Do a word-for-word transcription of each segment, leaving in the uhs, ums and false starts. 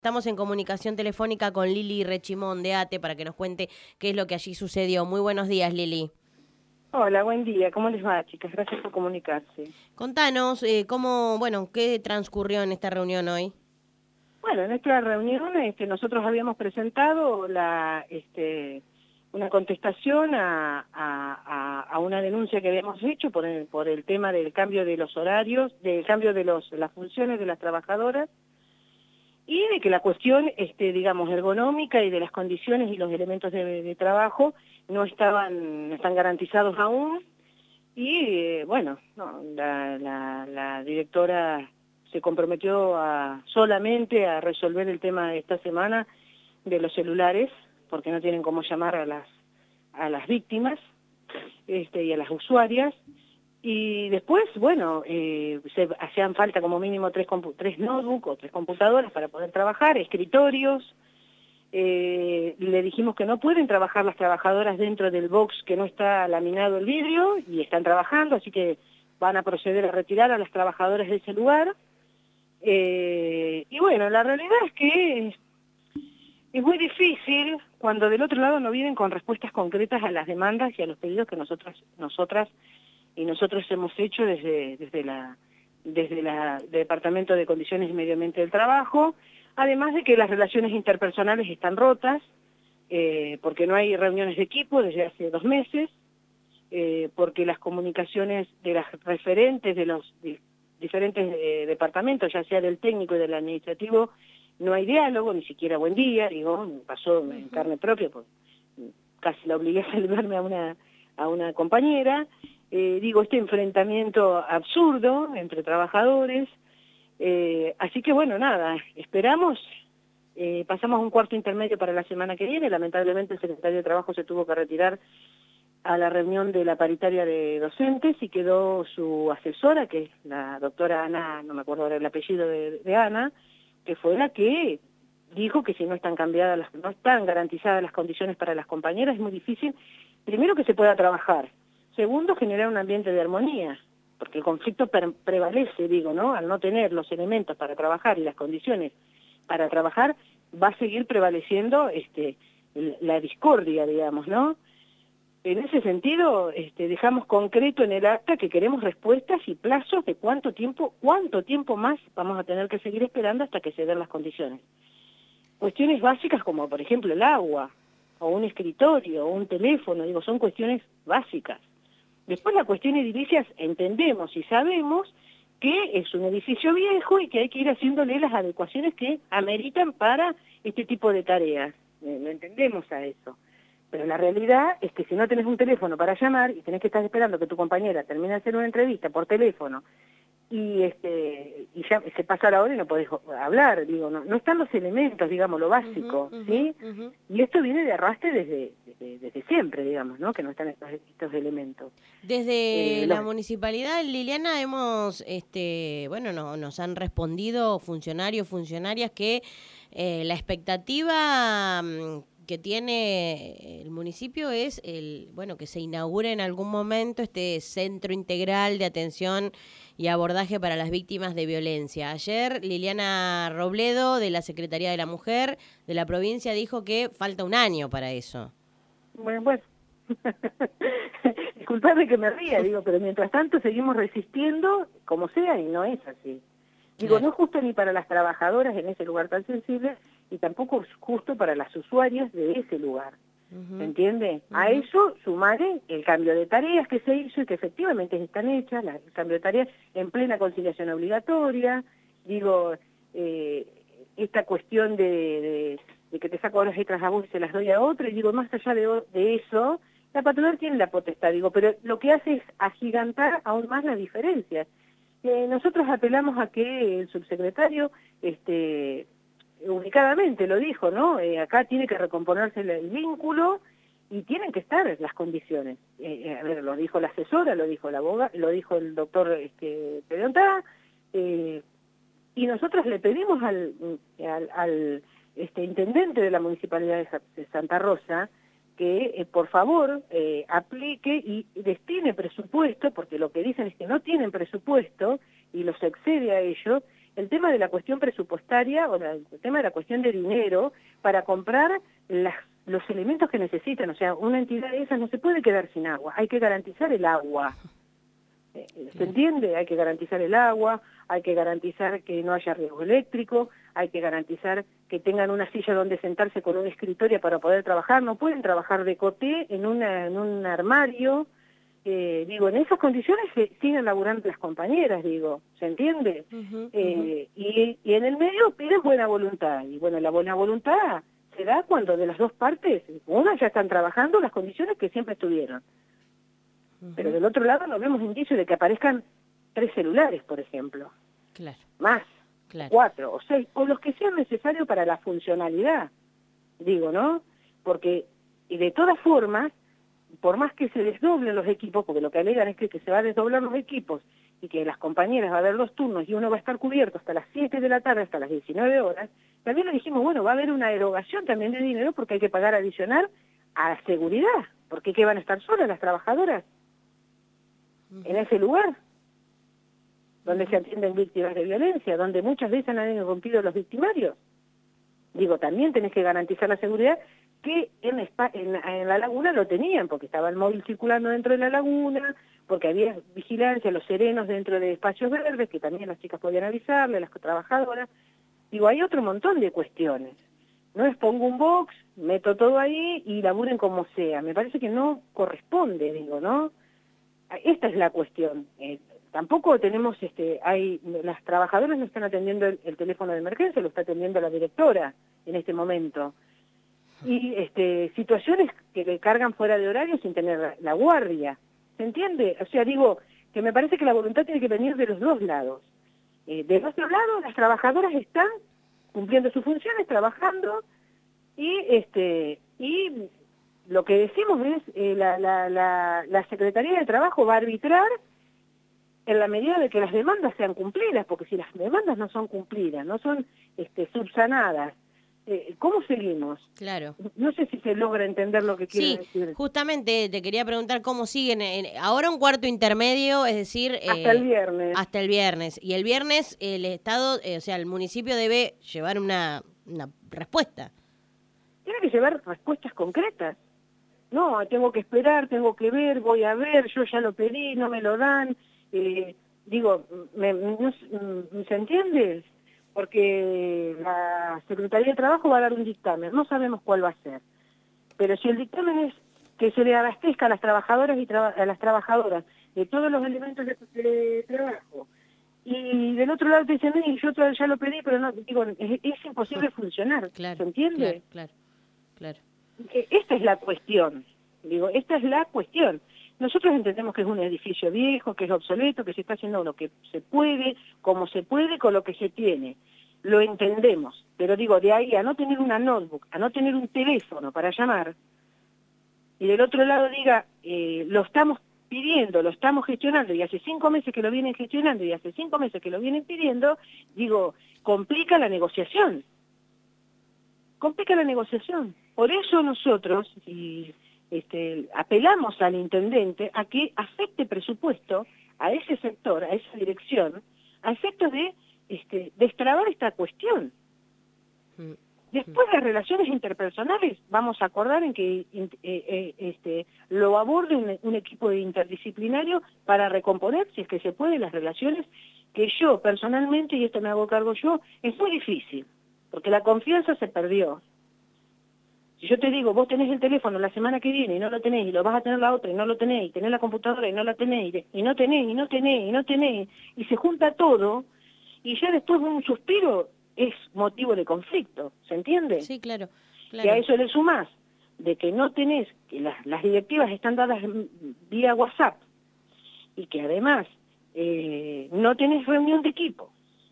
Estamos en comunicación telefónica con Lili Rechimón de ATE para que nos cuente qué es lo que allí sucedió. Muy buenos días, Lili. Hola, buen día. ¿Cómo les va, chicas? Gracias por comunicarse. Contanos eh, cómo, bueno, qué transcurrió en esta reunión hoy. Bueno, en esta reunión este, nosotros habíamos presentado la, este, una contestación a, a, a, a una denuncia que habíamos hecho por el, por el tema del cambio de los horarios, del cambio de los, las funciones de las trabajadoras y de que la cuestión, este, digamos, ergonómica y de las condiciones y los elementos de, de trabajo no estaban, no están garantizados aún. Y eh, bueno, no, la, la, la directora se comprometió a, solamente a resolver el tema de esta semana de los celulares, porque no tienen cómo llamar a las, a las víctimas este, y a las usuarias. Y después, bueno, eh, se hacían falta como mínimo tres, tres notebooks o tres computadoras para poder trabajar, escritorios. Eh, le dijimos que no pueden trabajar las trabajadoras dentro del box que no está laminado el vidrio y están trabajando, así que van a proceder a retirar a las trabajadoras de ese lugar. Eh, y bueno, la realidad es que es muy difícil cuando del otro lado no vienen con respuestas concretas a las demandas y a los pedidos que nosotras, nosotras y nosotros hemos hecho desde, desde la desde la Departamento de Condiciones y Medio Ambiente del Trabajo, además de que las relaciones interpersonales están rotas, eh, porque no hay reuniones de equipo desde hace dos meses, eh, porque las comunicaciones de las referentes de los di diferentes eh, departamentos, ya sea del técnico y del administrativo, no hay diálogo, ni siquiera buen día, digo, pasó en Uh-huh. carne propia, porque casi la obligué a saludarme a una, a una compañera. Eh, digo, este enfrentamiento absurdo entre trabajadores, eh, así que bueno, nada, esperamos, eh, pasamos a un cuarto intermedio para la semana que viene, lamentablemente el secretario de Trabajo se tuvo que retirar a la reunión de la paritaria de docentes y quedó su asesora, que es la doctora Ana, no me acuerdo ahora el apellido de, de Ana, que fue la que dijo que si no están cambiadas, las, no están garantizadas las condiciones para las compañeras, es muy difícil, primero que se pueda trabajar, segundo generar un ambiente de armonía, porque el conflicto pre prevalece, digo, ¿no? Al no tener los elementos para trabajar y las condiciones para trabajar, va a seguir prevaleciendo este, la discordia, digamos, ¿no? En ese sentido, este, dejamos concreto en el acta que queremos respuestas y plazos de cuánto tiempo, cuánto tiempo más vamos a tener que seguir esperando hasta que se den las condiciones. Cuestiones básicas como, por ejemplo, el agua, o un escritorio, o un teléfono, digo, son cuestiones básicas. Después las cuestiones edilicias entendemos y sabemos que es un edificio viejo y que hay que ir haciéndole las adecuaciones que ameritan para este tipo de tareas. Eh, lo entendemos a eso. Pero la realidad es que si no tenés un teléfono para llamar y tenés que estar esperando que tu compañera termine de hacer una entrevista por teléfono y este y ya se pasa la hora y no podés hablar, digo, no, no están los elementos, digamos, lo Uh-huh, básico, uh-huh, ¿sí? uh-huh. Y esto viene de arrastre desde, desde, desde siempre, digamos, ¿no? Que no están estos, estos elementos. Eh, Desde los, la municipalidad, Liliana, hemos, este, bueno, no, nos han respondido funcionarios, funcionarias que eh, la expectativa mm, que tiene el municipio es el, bueno, que se inaugure en algún momento este centro integral de atención y abordaje para las víctimas de violencia. Ayer Liliana Robledo, de la Secretaría de la Mujer de la provincia, dijo que falta un año para eso. bueno, bueno. Disculpadme que me ría, digo, pero mientras tanto seguimos resistiendo como sea y no es así. Digo, Claro. no es justo ni para las trabajadoras en ese lugar tan sensible y tampoco es justo para las usuarias de ese lugar. ¿Se Uh-huh, entiende? A uh-huh. eso sumaré el cambio de tareas que se hizo y que efectivamente están hechas, la, el cambio de tareas en plena conciliación obligatoria, digo, eh, esta cuestión de, de, de que te saco horas extras a vos y se las doy a otro, y digo, más allá de, de eso, la patronal tiene la potestad, digo, pero lo que hace es agigantar aún más las diferencias. Eh, nosotros apelamos a que el subsecretario, este, ubicadamente lo dijo, ¿no? Eh, acá tiene que recomponerse el, el vínculo y tienen que estar las condiciones. Eh, eh, a ver, lo dijo la asesora, lo dijo la abogada, lo dijo el doctor este, Pedontá, eh, y nosotros le pedimos al, al, al este, intendente de la Municipalidad de, Sa de Santa Rosa que eh, por favor eh, aplique y destine presupuesto, porque lo que dicen es que no tienen presupuesto y los excede a ellos, el tema de la cuestión presupuestaria o la, el tema de la cuestión de dinero para comprar las, los elementos que necesitan. O sea, una entidad de esas no se puede quedar sin agua, hay que garantizar el agua. ¿Se entiende? Hay que garantizar el agua, hay que garantizar que no haya riesgo eléctrico, hay que garantizar que tengan una silla donde sentarse con un escritorio para poder trabajar. No pueden trabajar de coté en, una, en un armario. Eh, digo, en esas condiciones se siguen laburando las compañeras, digo, ¿se entiende? Uh-huh, eh, uh-huh. y, y en el medio piden buena voluntad, y bueno, la buena voluntad se da cuando de las dos partes, una ya están trabajando las condiciones que siempre estuvieron. Uh-huh. Pero del otro lado no vemos indicios de que aparezcan tres celulares, por ejemplo. Claro. Más, claro. Cuatro o seis, o los que sean necesarios para la funcionalidad, digo, ¿no? Porque, y de todas formas, por más que se desdoblen los equipos, porque lo que alegan es que, que se va a desdoblar los equipos y que las compañeras va a haber dos turnos y uno va a estar cubierto hasta las siete de la tarde, hasta las diecinueve horas, también le dijimos, bueno, va a haber una erogación también de dinero porque hay que pagar adicional a seguridad, porque ¿qué van a estar solas las trabajadoras uh-huh. en ese lugar? Donde uh-huh. se atienden víctimas de violencia, donde muchas veces han irrumpido los victimarios. Digo, también tenés que garantizar la seguridad que en, en, en la laguna lo tenían, porque estaba el móvil circulando dentro de la laguna, porque había vigilancia, los serenos dentro de espacios verdes, que también las chicas podían avisarle, las trabajadoras. Digo, hay otro montón de cuestiones. No es pongo un box, meto todo ahí y laburen como sea. Me parece que no corresponde, digo, ¿no? Esta es la cuestión. Eh, tampoco tenemos, este, hay las trabajadoras no están atendiendo el, el teléfono de emergencia, lo está atendiendo la directora en este momento. Y este, situaciones que le cargan fuera de horario sin tener la, la guardia. ¿Se entiende? O sea, digo, que me parece que la voluntad tiene que venir de los dos lados. Eh, del otro lado, las trabajadoras están cumpliendo sus funciones, trabajando, y este y lo que decimos es, eh, la, la, la, la Secretaría de Trabajo va a arbitrar en la medida de que las demandas sean cumplidas, porque si las demandas no son cumplidas, no son este, subsanadas, Eh, ¿cómo seguimos? Claro. No sé si se logra entender lo que quiero sí, decir. Sí, justamente te quería preguntar cómo siguen. En, ahora un cuarto intermedio, es decir... Hasta eh, el viernes. Hasta el viernes. Y el viernes el Estado, eh, o sea, el municipio debe llevar una, una respuesta. Tiene que llevar respuestas concretas. No, tengo que esperar, tengo que ver, voy a ver, yo ya lo pedí, no me lo dan. Eh, digo, me, no, ¿se entiende? Porque la Secretaría de Trabajo va a dar un dictamen, no sabemos cuál va a ser. Pero si el dictamen es que se le abastezca a las trabajadoras y traba, a las trabajadoras de todos los elementos de, de trabajo, y del otro lado te dicen, yo ya lo pedí, pero no, digo, es, es imposible funcionar, claro, ¿se entiende? Claro, claro, claro. Esta es la cuestión, digo, esta es la cuestión. Nosotros entendemos que es un edificio viejo, que es obsoleto, que se está haciendo lo que se puede, como se puede, con lo que se tiene. Lo entendemos, pero digo, de ahí a no tener una notebook, a no tener un teléfono para llamar, y del otro lado diga, eh, lo estamos pidiendo, lo estamos gestionando, y hace cinco meses que lo vienen gestionando, y hace cinco meses que lo vienen pidiendo, digo, complica la negociación. Complica la negociación. Por eso nosotros... y Este, apelamos al intendente a que afecte presupuesto a ese sector, a esa dirección, a efectos de este, destrabar esta cuestión. Después las relaciones interpersonales, vamos a acordar en que eh, eh, este, lo aborde un, un equipo interdisciplinario para recomponer, si es que se puede, las relaciones que yo personalmente, y esto me hago cargo yo, es muy difícil, porque la confianza se perdió. Si yo te digo, vos tenés el teléfono la semana que viene y no lo tenés, y lo vas a tener la otra y no lo tenés, y tenés la computadora y no la tenés, y no tenés, y no tenés, y no tenés, y se junta todo, y ya después de un suspiro es motivo de conflicto, ¿se entiende? Sí, claro, claro. Y a eso le sumás de que no tenés, que las, las directivas están dadas vía WhatsApp, y que además eh, no tenés reunión de equipo.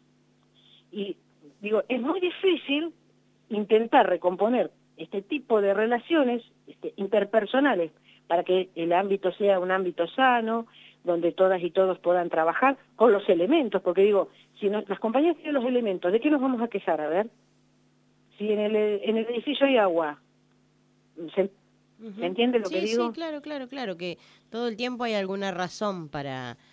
Y digo, es muy difícil intentar recomponer este tipo de relaciones este, interpersonales para que el ámbito sea un ámbito sano, donde todas y todos puedan trabajar con los elementos, porque digo, si no, las compañías tienen los elementos, ¿de qué nos vamos a quejar? A ver, si en el, en el edificio hay agua, ¿se, uh-huh. ¿se entiende lo sí, que digo? Sí, claro, claro, claro, que todo el tiempo hay alguna razón para...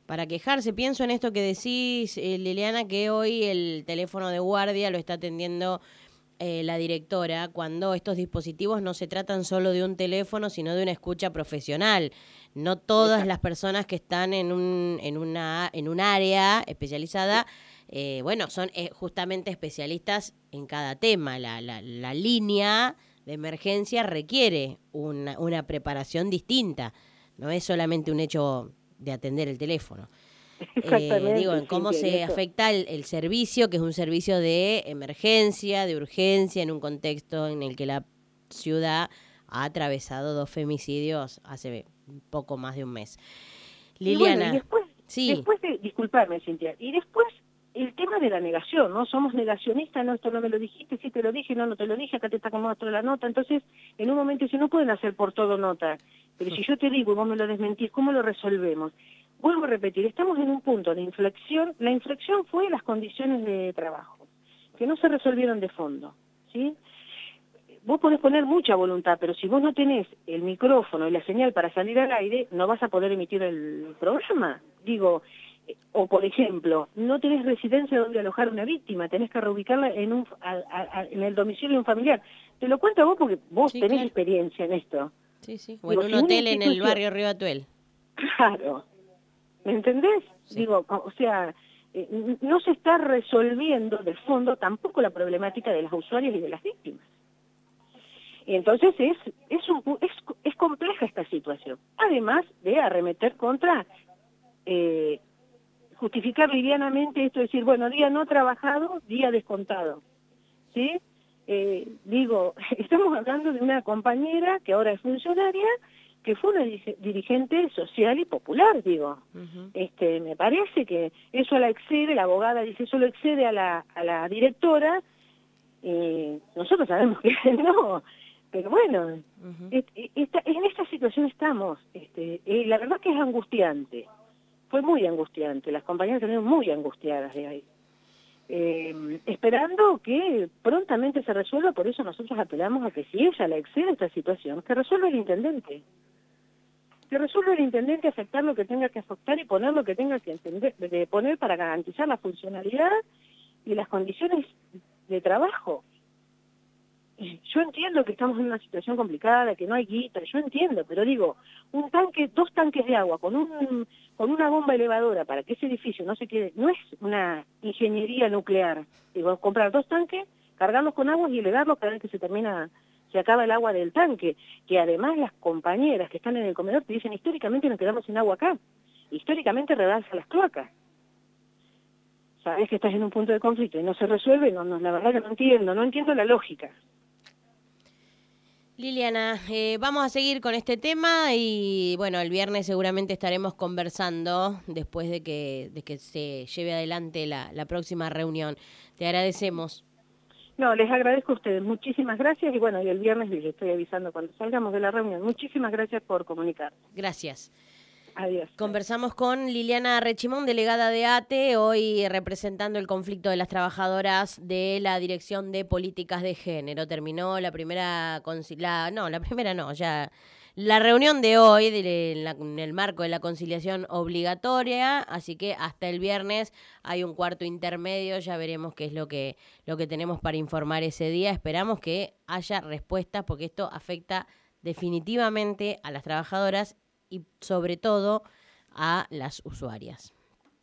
para quejarse. Pienso en esto que decís, eh, Liliana, que hoy el teléfono de guardia lo está atendiendo eh, la directora, cuando estos dispositivos no se tratan solo de un teléfono, sino de una escucha profesional. No todas las personas que están en un, en una, en un área especializada, eh, bueno, son eh, justamente especialistas en cada tema. La, la, la línea de emergencia requiere una, una preparación distinta. No es solamente un hecho de atender el teléfono. Eh, digo, en cómo sí, se eso. afecta el, el servicio, que es un servicio de emergencia, de urgencia, en un contexto en el que la ciudad ha atravesado dos femicidios hace un poco más de un mes. Liliana, y bueno, y después, sí. después de, disculparme, Cintia, y después el tema de la negación, ¿no? Somos negacionistas, no, esto no me lo dijiste, sí te lo dije, no, no te lo dije, acá te está como otro la nota. Entonces, en un momento si no pueden hacer por todo nota, pero si yo te digo y vos me lo desmentís, ¿cómo lo resolvemos? Vuelvo a repetir, estamos en un punto de inflexión. La inflexión fue las condiciones de trabajo, que no se resolvieron de fondo, ¿sí? Vos podés poner mucha voluntad, pero si vos no tenés el micrófono y la señal para salir al aire, no vas a poder emitir el programa. Digo, o por ejemplo, no tenés residencia donde alojar a una víctima, tenés que reubicarla en, un, a, a, a, en el domicilio de un familiar. Te lo cuento a vos porque vos Sí, tenés claro. experiencia en esto. Sí, sí. O Digo, en un si una hotel en el institución... barrio Río Atuel. Claro. ¿Me entendés? Sí. Digo, o sea, eh, no se está resolviendo de fondo tampoco la problemática de las usuarias y de las víctimas. Y entonces es, es, un, es, es compleja esta situación. Además de arremeter contra, eh, justificar livianamente esto, decir, bueno, día no trabajado, día descontado. ¿Sí? Eh, digo, estamos hablando de una compañera que ahora es funcionaria, que fue una dirigente social y popular, digo. Uh-huh. Este, me parece que eso la excede, la abogada dice, eso lo excede a la, a la directora, y nosotros sabemos que no, pero bueno, uh-huh. et, esta, en esta situación estamos. Este, eh, la verdad que es angustiante, fue muy angustiante, las compañeras salieron muy angustiadas de ahí. Eh, esperando que prontamente se resuelva, por eso nosotros apelamos a que si ella la excede esta situación, que resuelva el intendente. Que resuelva el intendente, aceptar lo que tenga que aceptar y poner lo que tenga que entender, de poner para garantizar la funcionalidad y las condiciones de trabajo. Yo entiendo que estamos en una situación complicada, que no hay guita, yo entiendo, pero digo, un tanque, dos tanques de agua con un con una bomba elevadora para que ese edificio no se quede, no es una ingeniería nuclear. Digo, comprar dos tanques, cargarlos con agua y elevarlos cada vez que se termina, se acaba el agua del tanque, que además las compañeras que están en el comedor te dicen, históricamente nos quedamos sin agua acá, históricamente rebalsa las cloacas. Sabes que estás en un punto de conflicto y no se resuelve, no, no, la verdad que no entiendo, no entiendo la lógica. Liliana, eh, vamos a seguir con este tema y bueno, el viernes seguramente estaremos conversando después de que, de que se lleve adelante la, la próxima reunión. Te agradecemos. No, les agradezco a ustedes, muchísimas gracias y bueno, y el viernes les estoy avisando cuando salgamos de la reunión. Muchísimas gracias por comunicar. Gracias. Adiós. Conversamos con Liliana Rechimón, delegada de A T E, hoy representando el conflicto de las trabajadoras de la Dirección de Políticas de Género. Terminó la primera, la, no, la primera no, ya la reunión de hoy de la, en el marco de la conciliación obligatoria, así que hasta el viernes hay un cuarto intermedio, ya veremos qué es lo que, lo que tenemos para informar ese día. Esperamos que haya respuestas porque esto afecta definitivamente a las trabajadoras y sobre todo a las usuarias.